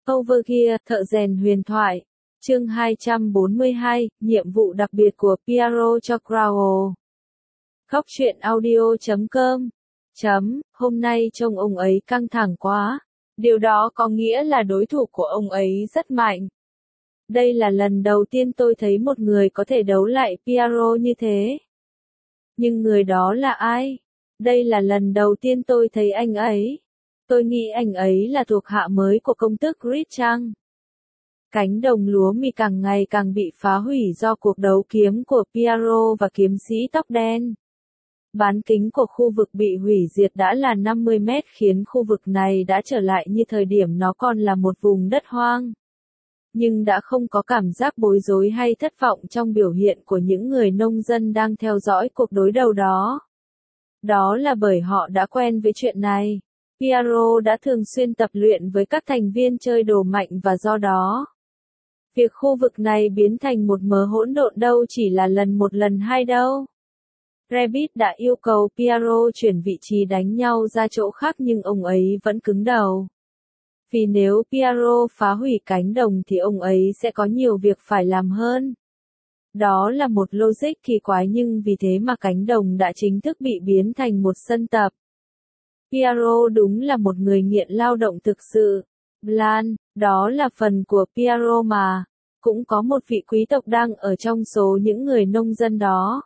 Overgear, thợ rèn huyền thoại. Chương 242, nhiệm vụ đặc biệt của Piero cho Crowell. Khóc chuyện audio.com. Hôm nay trông ông ấy căng thẳng quá. Điều đó có nghĩa là đối thủ của ông ấy rất mạnh. Đây là lần đầu tiên tôi thấy một người có thể đấu lại Piero như thế. Nhưng người đó là ai? Đây là lần đầu tiên tôi thấy anh ấy. Tôi nghĩ anh ấy là thuộc hạ mới của công tước Grid chăng? Cánh đồng lúa mì càng ngày càng bị phá hủy do cuộc đấu kiếm của Piero và kiếm sĩ tóc đen. Bán kính của khu vực bị hủy diệt đã là 50 mét khiến khu vực này đã trở lại như thời điểm nó còn là một vùng đất hoang. Nhưng đã không có cảm giác bối rối hay thất vọng trong biểu hiện của những người nông dân đang theo dõi cuộc đối đầu đó. Đó là bởi họ đã quen với chuyện này. Piero đã thường xuyên tập luyện với các thành viên chơi đồ mạnh và do đó, việc khu vực này biến thành một mớ hỗn độn đâu chỉ là một lần hai đâu. Rabbit đã yêu cầu Piero chuyển vị trí đánh nhau ra chỗ khác nhưng ông ấy vẫn cứng đầu. Vì nếu Piero phá hủy cánh đồng thì ông ấy sẽ có nhiều việc phải làm hơn. Đó là một logic kỳ quái nhưng vì thế mà cánh đồng đã chính thức bị biến thành một sân tập. Piero đúng là một người nghiện lao động thực sự. Blan, đó là phần của Piero mà. Cũng có một vị quý tộc đang ở trong số những người nông dân đó.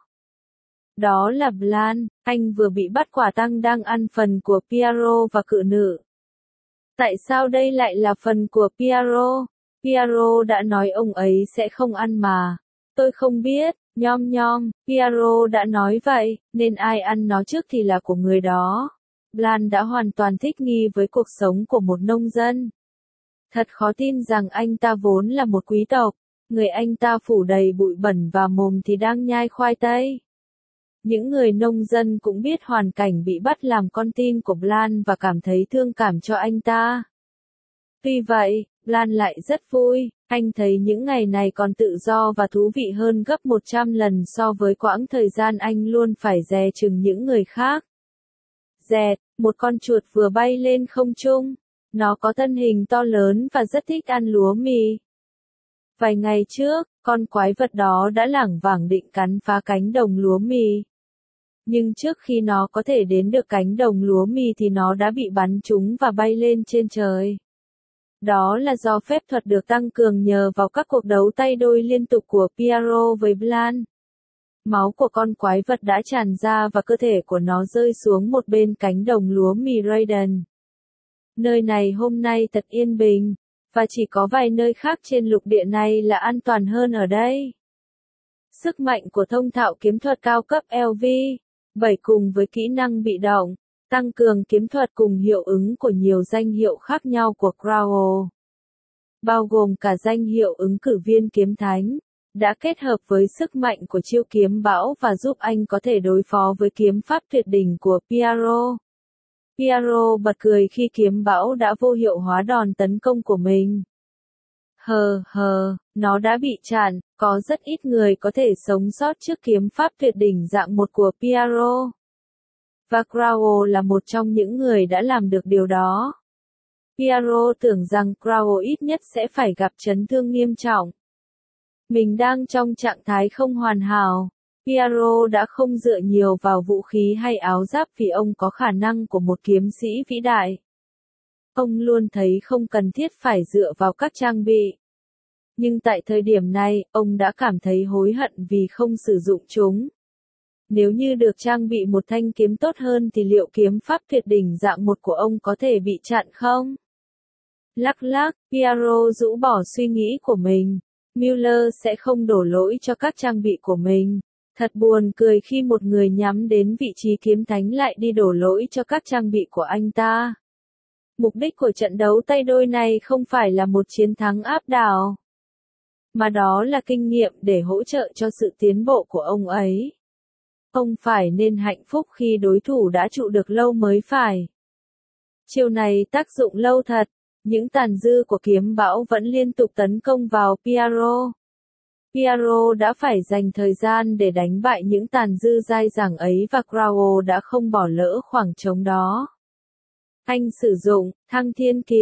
Đó là Blan, anh vừa bị bắt quả tang đang ăn phần của Piero và cự nữ. Tại sao đây lại là phần của Piero? Piero đã nói ông ấy sẽ không ăn mà. Tôi không biết, nhom nhom, Piero đã nói vậy, nên ai ăn nó trước thì là của người đó. Blan đã hoàn toàn thích nghi với cuộc sống của một nông dân. Thật khó tin rằng anh ta vốn là một quý tộc, người anh ta phủ đầy bụi bẩn và mồm thì đang nhai khoai tây. Những người nông dân cũng biết hoàn cảnh bị bắt làm con tin của Blan và cảm thấy thương cảm cho anh ta. Tuy vậy, Blan lại rất vui, anh thấy những ngày này còn tự do và thú vị hơn gấp 100 lần so với quãng thời gian anh luôn phải dè chừng những người khác. Dẹt, một con chuột vừa bay lên không trung. Nó có thân hình to lớn và rất thích ăn lúa mì. Vài ngày trước, con quái vật đó đã lảng vảng định cắn phá cánh đồng lúa mì. Nhưng trước khi nó có thể đến được cánh đồng lúa mì thì nó đã bị bắn trúng và bay lên trên trời. Đó là do phép thuật được tăng cường nhờ vào các cuộc đấu tay đôi liên tục của Piero với Blan. Máu của con quái vật đã tràn ra và cơ thể của nó rơi xuống một bên cánh đồng lúa mì Raiden. Nơi này hôm nay thật yên bình, và chỉ có vài nơi khác trên lục địa này là an toàn hơn ở đây. Sức mạnh của thông thạo kiếm thuật cao cấp LV7 cùng với kỹ năng bị động, tăng cường kiếm thuật cùng hiệu ứng của nhiều danh hiệu khác nhau của Crowell, bao gồm cả danh hiệu ứng cử viên kiếm thánh, đã kết hợp với sức mạnh của chiêu kiếm bão và giúp anh có thể đối phó với kiếm pháp tuyệt đỉnh của Piero. Piero bật cười khi kiếm bão đã vô hiệu hóa đòn tấn công của mình. Nó đã bị chặn, có rất ít người có thể sống sót trước kiếm pháp tuyệt đỉnh dạng 1 của Piero. Và Crowell là một trong những người đã làm được điều đó. Piero tưởng rằng Crowell ít nhất sẽ phải gặp chấn thương nghiêm trọng. Mình đang trong trạng thái không hoàn hảo. Piero đã không dựa nhiều vào vũ khí hay áo giáp vì ông có khả năng của một kiếm sĩ vĩ đại. Ông luôn thấy không cần thiết phải dựa vào các trang bị. Nhưng tại thời điểm này, ông đã cảm thấy hối hận vì không sử dụng chúng. Nếu như được trang bị một thanh kiếm tốt hơn thì liệu kiếm pháp tuyệt đỉnh dạng 1 của ông có thể bị chặn không? Lắc lắc, Piero rũ bỏ suy nghĩ của mình. Müller sẽ không đổ lỗi cho các trang bị của mình. Thật buồn cười khi một người nhắm đến vị trí kiếm thánh lại đi đổ lỗi cho các trang bị của anh ta. Mục đích của trận đấu tay đôi này không phải là một chiến thắng áp đảo, mà đó là kinh nghiệm để hỗ trợ cho sự tiến bộ của ông ấy. Ông phải nên hạnh phúc khi đối thủ đã trụ được lâu mới phải. Chiêu này tác dụng lâu thật, những tàn dư của kiếm bão vẫn liên tục tấn công vào Piero. Piero đã phải dành thời gian để đánh bại những tàn dư dai dẳng ấy và Crowell đã không bỏ lỡ khoảng trống đó. Anh sử dụng thăng thiên kiếm,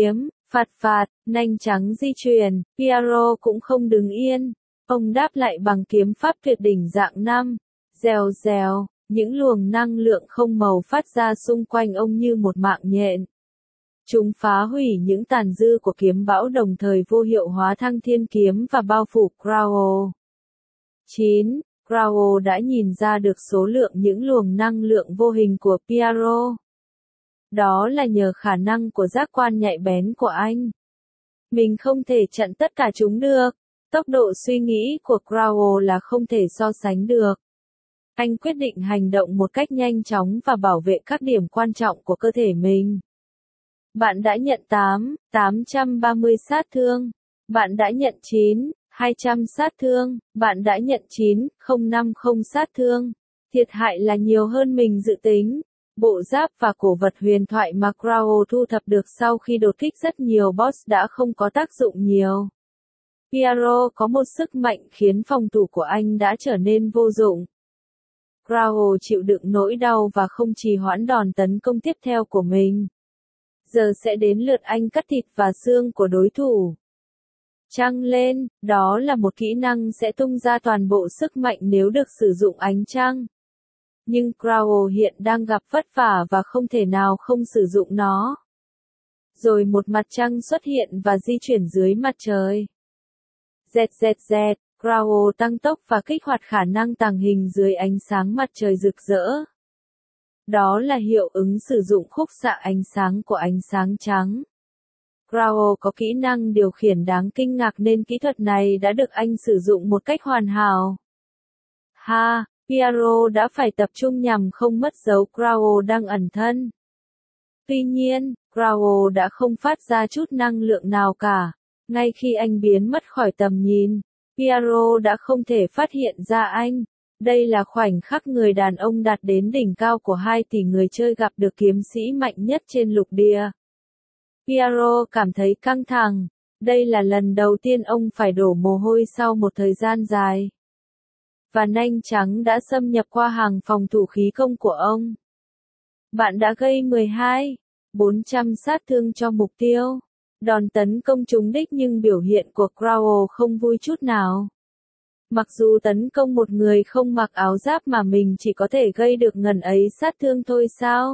Phạt phạt, nanh trắng di chuyển, Piero cũng không đứng yên. Ông đáp lại bằng kiếm pháp tuyệt đỉnh dạng 5. Rèo rèo, những luồng năng lượng không màu phát ra xung quanh ông như một mạng nhện. Chúng phá hủy những tàn dư của kiếm bão đồng thời vô hiệu hóa Thăng Thiên kiếm và bao phủ Crowell. 9. Crowell đã nhìn ra được số lượng những luồng năng lượng vô hình của Piero. Đó là nhờ khả năng của giác quan nhạy bén của anh. Mình không thể chặn tất cả chúng được. Tốc độ suy nghĩ của Crowell là không thể so sánh được. Anh quyết định hành động một cách nhanh chóng và bảo vệ các điểm quan trọng của cơ thể mình. Bạn đã nhận 830 sát thương. Bạn đã nhận 200 sát thương. Bạn đã nhận 9050 sát thương. Thiệt hại là nhiều hơn mình dự tính. Bộ giáp và cổ vật huyền thoại mà Crowell thu thập được sau khi đột kích rất nhiều boss đã không có tác dụng nhiều. Piero có một sức mạnh khiến phòng thủ của anh đã trở nên vô dụng. Crowell chịu đựng nỗi đau và không trì hoãn đòn tấn công tiếp theo của mình. Giờ sẽ đến lượt anh cắt thịt và xương của đối thủ. Trăng lên, đó là một kỹ năng sẽ tung ra toàn bộ sức mạnh nếu được sử dụng ánh trăng. Nhưng Crowell hiện đang gặp vất vả và không thể nào không sử dụng nó. Rồi một mặt trăng xuất hiện và di chuyển dưới mặt trời. ZZZ, Crowell tăng tốc và kích hoạt khả năng tàng hình dưới ánh sáng mặt trời rực rỡ. Đó là hiệu ứng sử dụng khúc xạ ánh sáng của ánh sáng trắng. Crowell có kỹ năng điều khiển đáng kinh ngạc nên kỹ thuật này đã được anh sử dụng một cách hoàn hảo. Piero đã phải tập trung nhằm không mất dấu Crowell đang ẩn thân. Tuy nhiên, Crowell đã không phát ra chút năng lượng nào cả. Ngay khi anh biến mất khỏi tầm nhìn, Piero đã không thể phát hiện ra anh. Đây là khoảnh khắc người đàn ông đạt đến đỉnh cao của 2 tỷ người chơi gặp được kiếm sĩ mạnh nhất trên lục địa. Piero cảm thấy căng thẳng. Đây là lần đầu tiên ông phải đổ mồ hôi sau một thời gian dài. Và nanh trắng đã xâm nhập qua hàng phòng thủ khí công của ông. Bạn đã gây 400 sát thương cho mục tiêu. Đòn tấn công trúng đích nhưng biểu hiện của Crowell không vui chút nào. Mặc dù tấn công một người không mặc áo giáp mà mình chỉ có thể gây được ngần ấy sát thương thôi sao?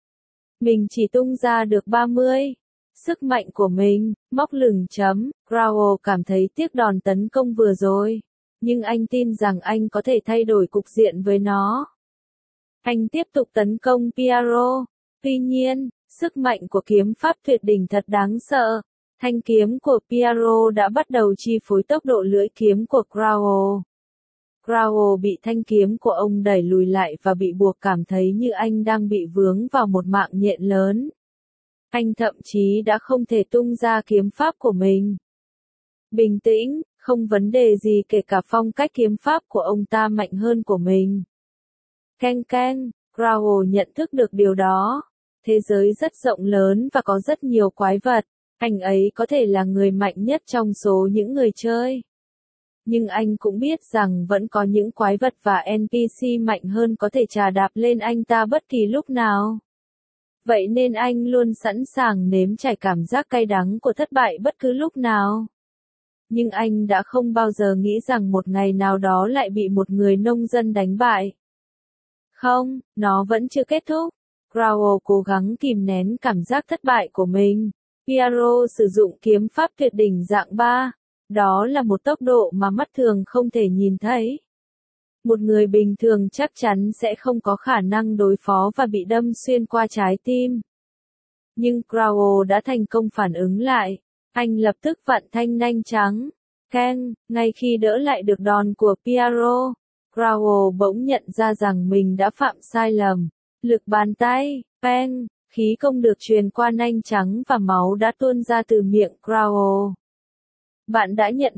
Mình chỉ tung ra được 30. Sức mạnh của mình, móc lửng chấm, Crowell cảm thấy tiếc đòn tấn công vừa rồi. Nhưng anh tin rằng anh có thể thay đổi cục diện với nó. Anh tiếp tục tấn công Piero. Tuy nhiên, sức mạnh của kiếm pháp tuyệt đỉnh thật đáng sợ. Thanh kiếm của Piero đã bắt đầu chi phối tốc độ lưỡi kiếm của Crowell. Crowell bị thanh kiếm của ông đẩy lùi lại và bị buộc cảm thấy như anh đang bị vướng vào một mạng nhện lớn. Anh thậm chí đã không thể tung ra kiếm pháp của mình. Bình tĩnh, không vấn đề gì kể cả phong cách kiếm pháp của ông ta mạnh hơn của mình. Keng keng, Crowell nhận thức được điều đó. Thế giới rất rộng lớn và có rất nhiều quái vật. Anh ấy có thể là người mạnh nhất trong số những người chơi. Nhưng anh cũng biết rằng vẫn có những quái vật và NPC mạnh hơn có thể chà đạp lên anh ta bất kỳ lúc nào. Vậy nên anh luôn sẵn sàng nếm trải cảm giác cay đắng của thất bại bất cứ lúc nào. Nhưng anh đã không bao giờ nghĩ rằng một ngày nào đó lại bị một người nông dân đánh bại. Không, nó vẫn chưa kết thúc. Crowell cố gắng kìm nén cảm giác thất bại của mình. Piero sử dụng kiếm pháp tuyệt đỉnh dạng 3. Đó là một tốc độ mà mắt thường không thể nhìn thấy. Một người bình thường chắc chắn sẽ không có khả năng đối phó và bị đâm xuyên qua trái tim. Nhưng Crowell đã thành công phản ứng lại. Anh lập tức vặn thanh nanh trắng. Keng, ngay khi đỡ lại được đòn của Piero, Crowell bỗng nhận ra rằng mình đã phạm sai lầm. Lực bàn tay, peng, khí công được truyền qua nanh trắng và máu đã tuôn ra từ miệng Crowell. Bạn đã nhận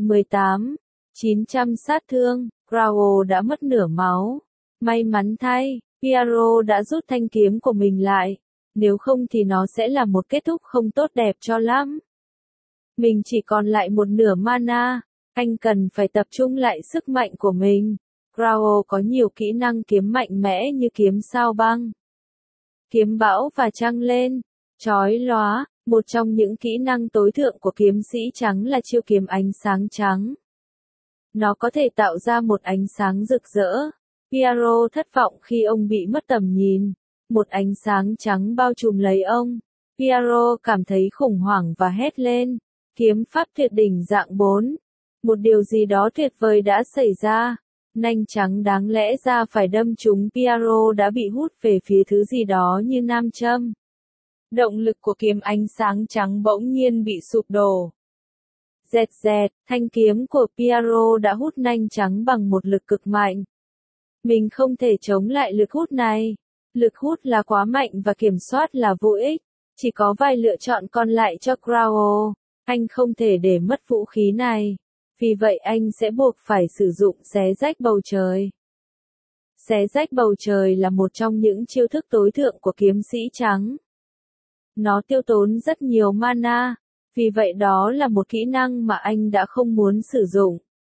900 sát thương, Crowell đã mất nửa máu. May mắn thay, Piero đã rút thanh kiếm của mình lại. Nếu không thì nó sẽ là một kết thúc không tốt đẹp cho lắm. Mình chỉ còn lại một nửa mana. Anh cần phải tập trung lại sức mạnh của mình. Crowell có nhiều kỹ năng kiếm mạnh mẽ như kiếm sao băng, kiếm bão và trăng lên. Chói lóa, Một trong những kỹ năng tối thượng của kiếm sĩ trắng là chiêu kiếm ánh sáng trắng. Nó có thể tạo ra một ánh sáng rực rỡ. Piero thất vọng khi ông bị mất tầm nhìn. Một ánh sáng trắng bao trùm lấy ông. Piero cảm thấy khủng hoảng và hét lên. Kiếm pháp tuyệt đỉnh dạng 4. Một điều gì đó tuyệt vời đã xảy ra. Nanh trắng đáng lẽ ra phải đâm trúng Piero đã bị hút về phía thứ gì đó như nam châm. Động lực của kiếm ánh sáng trắng bỗng nhiên bị sụp đổ. Dẹt dẹt, thanh kiếm của Piero đã hút nanh trắng bằng một lực cực mạnh. Mình không thể chống lại lực hút này. Lực hút là quá mạnh và kiểm soát là vô ích. Chỉ có vài lựa chọn còn lại cho Crowell. Anh không thể để mất vũ khí này. Vì vậy anh sẽ buộc phải sử dụng xé rách bầu trời. Xé rách bầu trời là một trong những chiêu thức tối thượng của kiếm sĩ trắng. Nó tiêu tốn rất nhiều mana. Vì vậy đó là một kỹ năng mà anh đã không muốn sử dụng.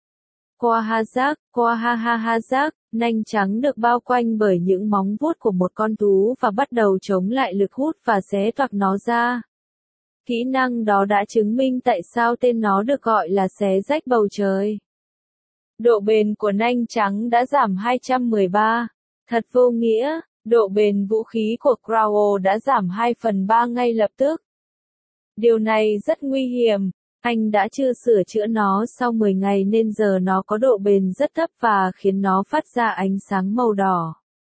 Quahazak, nanh trắng được bao quanh bởi những móng vuốt của một con thú và bắt đầu chống lại lực hút và xé toạc nó ra. Kỹ năng đó đã chứng minh tại sao tên nó được gọi là xé rách bầu trời. Độ bền của nanh trắng đã giảm 213. Thật vô nghĩa, độ bền vũ khí của Crowell đã giảm 2/3 ngay lập tức. Điều này rất nguy hiểm. Anh đã chưa sửa chữa nó sau 10 ngày nên giờ nó có độ bền rất thấp và khiến nó phát ra ánh sáng màu đỏ.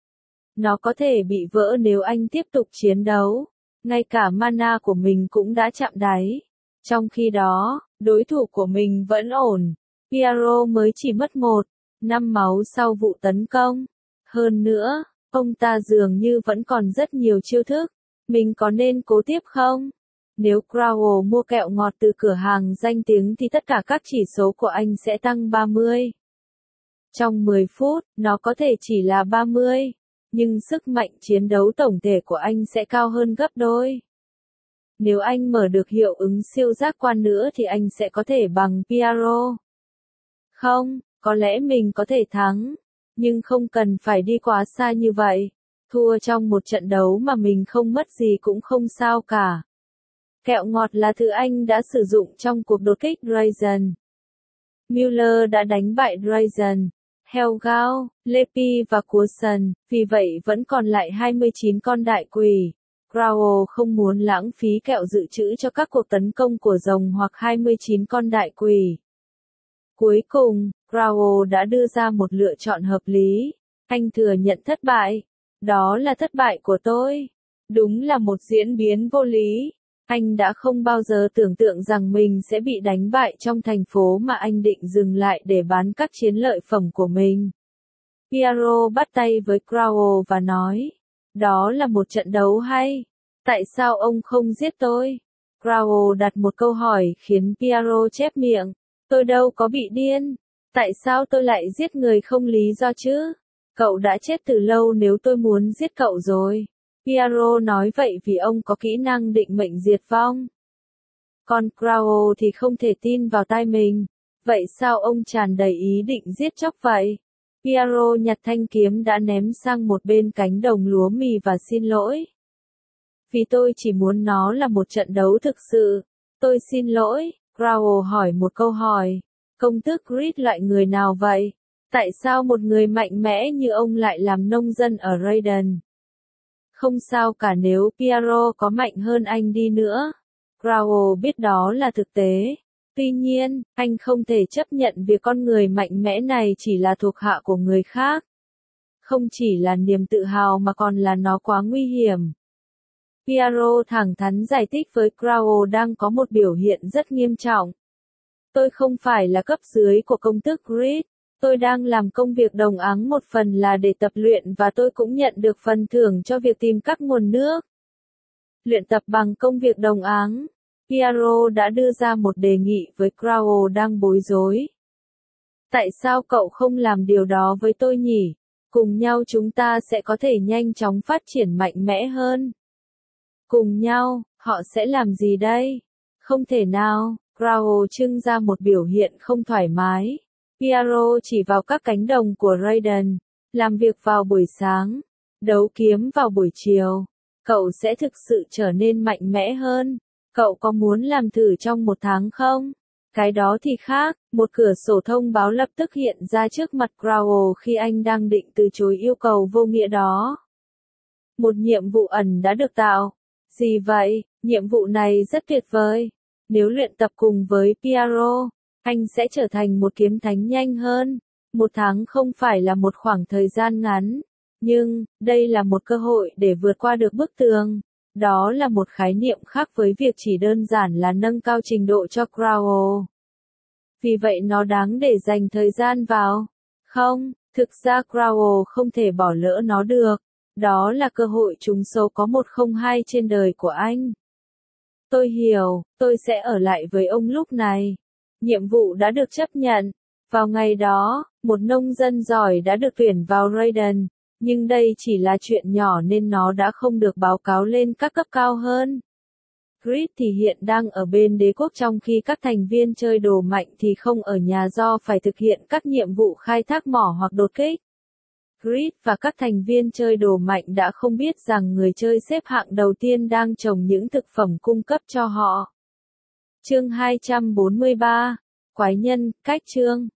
Nó có thể bị vỡ nếu anh tiếp tục chiến đấu. Ngay cả mana của mình cũng đã chạm đáy. Trong khi đó, đối thủ của mình vẫn ổn. Piero mới chỉ mất 5 máu sau vụ tấn công. Hơn nữa, ông ta dường như vẫn còn rất nhiều chiêu thức. Mình có nên cố tiếp không? Nếu Crowell mua kẹo ngọt từ cửa hàng danh tiếng thì tất cả các chỉ số của anh sẽ tăng 30. Trong 10 phút, nó có thể chỉ là 30. Nhưng sức mạnh chiến đấu tổng thể của anh sẽ cao hơn gấp đôi. Nếu anh mở được hiệu ứng siêu giác quan nữa thì anh sẽ có thể bằng Piero. Không, có lẽ mình có thể thắng. Nhưng không cần phải đi quá xa như vậy. Thua trong một trận đấu mà mình không mất gì cũng không sao cả. Kẹo ngọt là thứ anh đã sử dụng trong cuộc đột kích Drazen. Mueller đã đánh bại Drazen, Helgao, Lepi và Coulson, vì vậy vẫn còn lại 29 con đại quỷ. Crowell không muốn lãng phí kẹo dự trữ cho các cuộc tấn công của rồng hoặc 29 con đại quỷ. Cuối cùng, Crowell đã đưa ra một lựa chọn hợp lý. Anh thừa nhận thất bại. Đó là thất bại của tôi. Đúng là một diễn biến vô lý. Anh đã không bao giờ tưởng tượng rằng mình sẽ bị đánh bại trong thành phố mà anh định dừng lại để bán các chiến lợi phẩm của mình. Piero bắt tay với Crowell và nói, đó là một trận đấu hay. Tại sao ông không giết tôi? Crowell đặt một câu hỏi khiến Piero chép miệng. Tôi đâu có bị điên. Tại sao tôi lại giết người không lý do chứ? Cậu đã chết từ lâu nếu tôi muốn giết cậu rồi. Piero nói vậy vì ông có kỹ năng định mệnh diệt vong. Còn Crowell thì không thể tin vào tai mình. Vậy sao ông tràn đầy ý định giết chóc vậy? Piero nhặt thanh kiếm đã ném sang một bên cánh đồng lúa mì và xin lỗi. Vì tôi chỉ muốn nó là một trận đấu thực sự. Tôi xin lỗi. Crowell hỏi một câu hỏi. Công tước Creed loại người nào vậy? Tại sao một người mạnh mẽ như ông lại làm nông dân ở Raiden? Không sao cả nếu Piero có mạnh hơn anh đi nữa. Crowell biết đó là thực tế. Tuy nhiên, anh không thể chấp nhận việc con người mạnh mẽ này chỉ là thuộc hạ của người khác. Không chỉ là niềm tự hào mà còn là nó quá nguy hiểm. Piero thẳng thắn giải thích với Crowell đang có một biểu hiện rất nghiêm trọng. Tôi không phải là cấp dưới của công tước Creed. Tôi đang làm công việc đồng áng một phần là để tập luyện và tôi cũng nhận được phần thưởng cho việc tìm các nguồn nước. Luyện tập bằng công việc đồng áng. Piero đã đưa ra một đề nghị với Crowell đang bối rối. Tại sao cậu không làm điều đó với tôi nhỉ? Cùng nhau chúng ta sẽ có thể nhanh chóng phát triển mạnh mẽ hơn. Cùng nhau, họ sẽ làm gì đây? Không thể nào, Crowell trưng ra một biểu hiện không thoải mái. Piero chỉ vào các cánh đồng của Raiden, làm việc vào buổi sáng, đấu kiếm vào buổi chiều. Cậu sẽ thực sự trở nên mạnh mẽ hơn. Cậu có muốn làm thử trong 1 tháng không? Cái đó thì khác, một cửa sổ thông báo lập tức hiện ra trước mặt Crowell khi anh đang định từ chối yêu cầu vô nghĩa đó. Một nhiệm vụ ẩn đã được tạo. Gì vậy? Nhiệm vụ này rất tuyệt vời. Nếu luyện tập cùng với Piero, anh sẽ trở thành một kiếm thánh nhanh hơn. 1 tháng không phải là một khoảng thời gian ngắn, nhưng đây là một cơ hội để vượt qua được bức tường. Đó là một khái niệm khác với việc chỉ đơn giản là nâng cao trình độ cho Crowell. Vì vậy nó đáng để dành thời gian vào. Không, thực ra Crowell không thể bỏ lỡ nó được. Đó là cơ hội trúng số có 102 trên đời của anh. Tôi hiểu, tôi sẽ ở lại với ông lúc này. Nhiệm vụ đã được chấp nhận. Vào ngày đó, một nông dân giỏi đã được tuyển vào Raiden, nhưng đây chỉ là chuyện nhỏ nên nó đã không được báo cáo lên các cấp cao hơn. Grid thì hiện đang ở bên đế quốc trong khi các thành viên chơi đồ mạnh thì không ở nhà do phải thực hiện các nhiệm vụ khai thác mỏ hoặc đột kích. Grid và các thành viên chơi đồ mạnh đã không biết rằng người chơi xếp hạng đầu tiên đang trồng những thực phẩm cung cấp cho họ. Chương 243. Quái nhân, cách chương